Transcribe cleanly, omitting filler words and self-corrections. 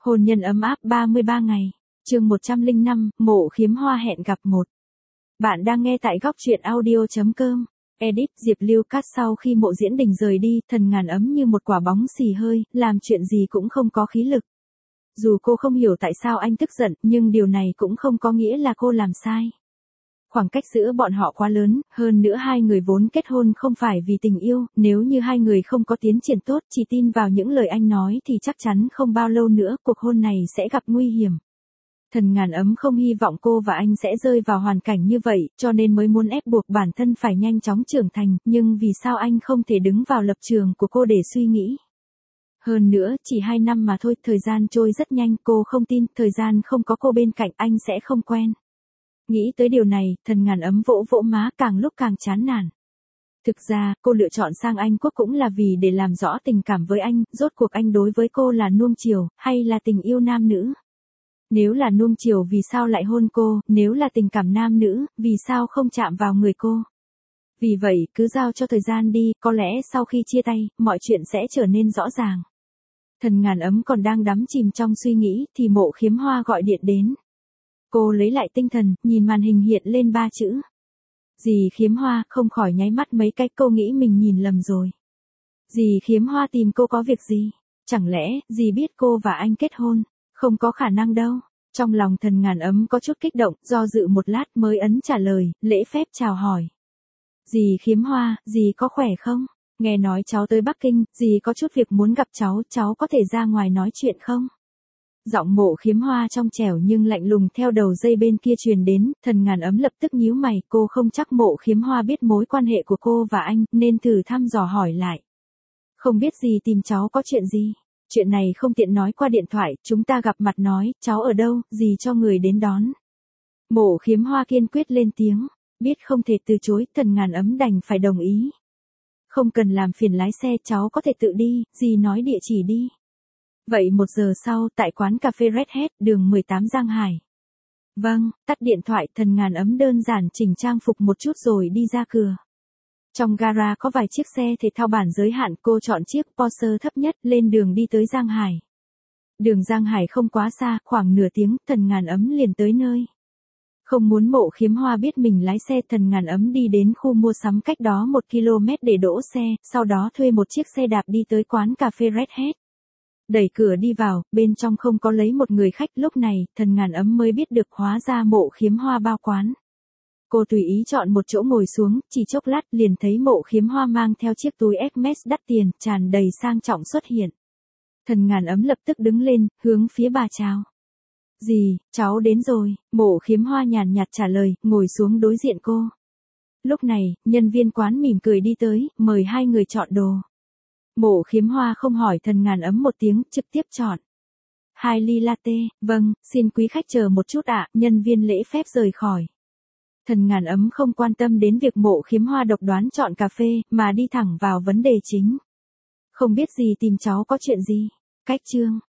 Hôn nhân ấm áp 33 ngày. Chương 105, Mộ Khiếm Hoa hẹn gặp một. Bạn đang nghe tại góc truyện audio.com. Edit Diệp Lưu Cát. Sau khi Mộ Diễn Đình rời đi, Thần Ngàn Ấm như một quả bóng xì hơi, làm chuyện gì cũng không có khí lực. Dù cô không hiểu tại sao anh tức giận, nhưng điều này cũng không có nghĩa là cô làm sai. Khoảng cách giữa bọn họ quá lớn, hơn nữa hai người vốn kết hôn không phải vì tình yêu, nếu như hai người không có tiến triển tốt, chỉ tin vào những lời anh nói thì chắc chắn không bao lâu nữa cuộc hôn này sẽ gặp nguy hiểm. Thần Ngàn Ấm không hy vọng cô và anh sẽ rơi vào hoàn cảnh như vậy, cho nên mới muốn ép buộc bản thân phải nhanh chóng trưởng thành, nhưng vì sao anh không thể đứng vào lập trường của cô để suy nghĩ. Hơn nữa, chỉ 2 năm mà thôi, thời gian trôi rất nhanh, cô không tin, thời gian không có cô bên cạnh anh sẽ không quen. Nghĩ tới điều này, Thần Ngàn Ấm vỗ vỗ má, càng lúc càng chán nản. Thực ra, cô lựa chọn sang Anh Quốc cũng là vì để làm rõ tình cảm với anh, rốt cuộc anh đối với cô là nuông chiều, hay là tình yêu nam nữ. Nếu là nuông chiều vì sao lại hôn cô, nếu là tình cảm nam nữ, vì sao không chạm vào người cô. Vì vậy, cứ giao cho thời gian đi, có lẽ sau khi chia tay, mọi chuyện sẽ trở nên rõ ràng. Thần Ngàn Ấm còn đang đắm chìm trong suy nghĩ, thì Mộ Khiếm Hoa gọi điện đến. Cô lấy lại tinh thần, nhìn màn hình hiện lên 3 chữ. Dì Khiếm Hoa, không khỏi nháy mắt mấy cái, cô nghĩ mình nhìn lầm rồi. Dì Khiếm Hoa tìm cô có việc gì? Chẳng lẽ, dì biết cô và anh kết hôn? Không có khả năng đâu. Trong lòng Thần Ngàn Ấm có chút kích động, do dự một lát mới ấn trả lời, lễ phép chào hỏi. Dì Khiếm Hoa, dì có khỏe không? Nghe nói cháu tới Bắc Kinh, dì có chút việc muốn gặp cháu có thể ra ngoài nói chuyện không? Giọng Mộ Khiếm Hoa trong trẻo nhưng lạnh lùng theo đầu dây bên kia truyền đến, Thần Ngàn Ấm lập tức nhíu mày, cô không chắc Mộ Khiếm Hoa biết mối quan hệ của cô và anh, nên thử thăm dò hỏi lại. Không biết dì tìm cháu có chuyện gì? Chuyện này không tiện nói qua điện thoại, chúng ta gặp mặt nói, cháu ở đâu, dì cho người đến đón. Mộ Khiếm Hoa kiên quyết lên tiếng, biết không thể từ chối, Thần Ngàn Ấm đành phải đồng ý. Không cần làm phiền lái xe, cháu có thể tự đi, dì nói địa chỉ đi. Vậy 1 giờ sau, tại quán cà phê Red Hat, đường 18 Giang Hải. Vâng, tắt điện thoại, Thần Ngàn Ấm đơn giản chỉnh trang phục một chút rồi đi ra cửa. Trong gara có vài chiếc xe thể thao bản giới hạn, cô chọn chiếc Porsche thấp nhất, lên đường đi tới Giang Hải. Đường Giang Hải không quá xa, khoảng nửa tiếng, Thần Ngàn Ấm liền tới nơi. Không muốn Mộ Khiếm Hoa biết mình lái xe, Thần Ngàn Ấm đi đến khu mua sắm cách đó 1 km để đỗ xe, sau đó thuê một chiếc xe đạp đi tới quán cà phê Red Hat. Đẩy cửa đi vào, bên trong không có lấy một người khách, lúc này, Thần Ngàn Ấm mới biết được hóa ra Mộ Khiếm Hoa bao quán. Cô tùy ý chọn một chỗ ngồi xuống, chỉ chốc lát liền thấy Mộ Khiếm Hoa mang theo chiếc túi Hermes đắt tiền, tràn đầy sang trọng xuất hiện. Thần Ngàn Ấm lập tức đứng lên, hướng phía bà chào. Dì, cháu đến rồi, Mộ Khiếm Hoa nhàn nhạt trả lời, ngồi xuống đối diện cô. Lúc này, nhân viên quán mỉm cười đi tới, mời hai người chọn đồ. Mộ Khiếm Hoa không hỏi Thần Ngàn Ấm một tiếng, trực tiếp chọn. 2 ly latte, vâng, xin quý khách chờ một chút ạ, nhân viên lễ phép rời khỏi. Thần Ngàn Ấm không quan tâm đến việc Mộ Khiếm Hoa độc đoán chọn cà phê, mà đi thẳng vào vấn đề chính. Không biết gì tìm cháu có chuyện gì? Cách chương.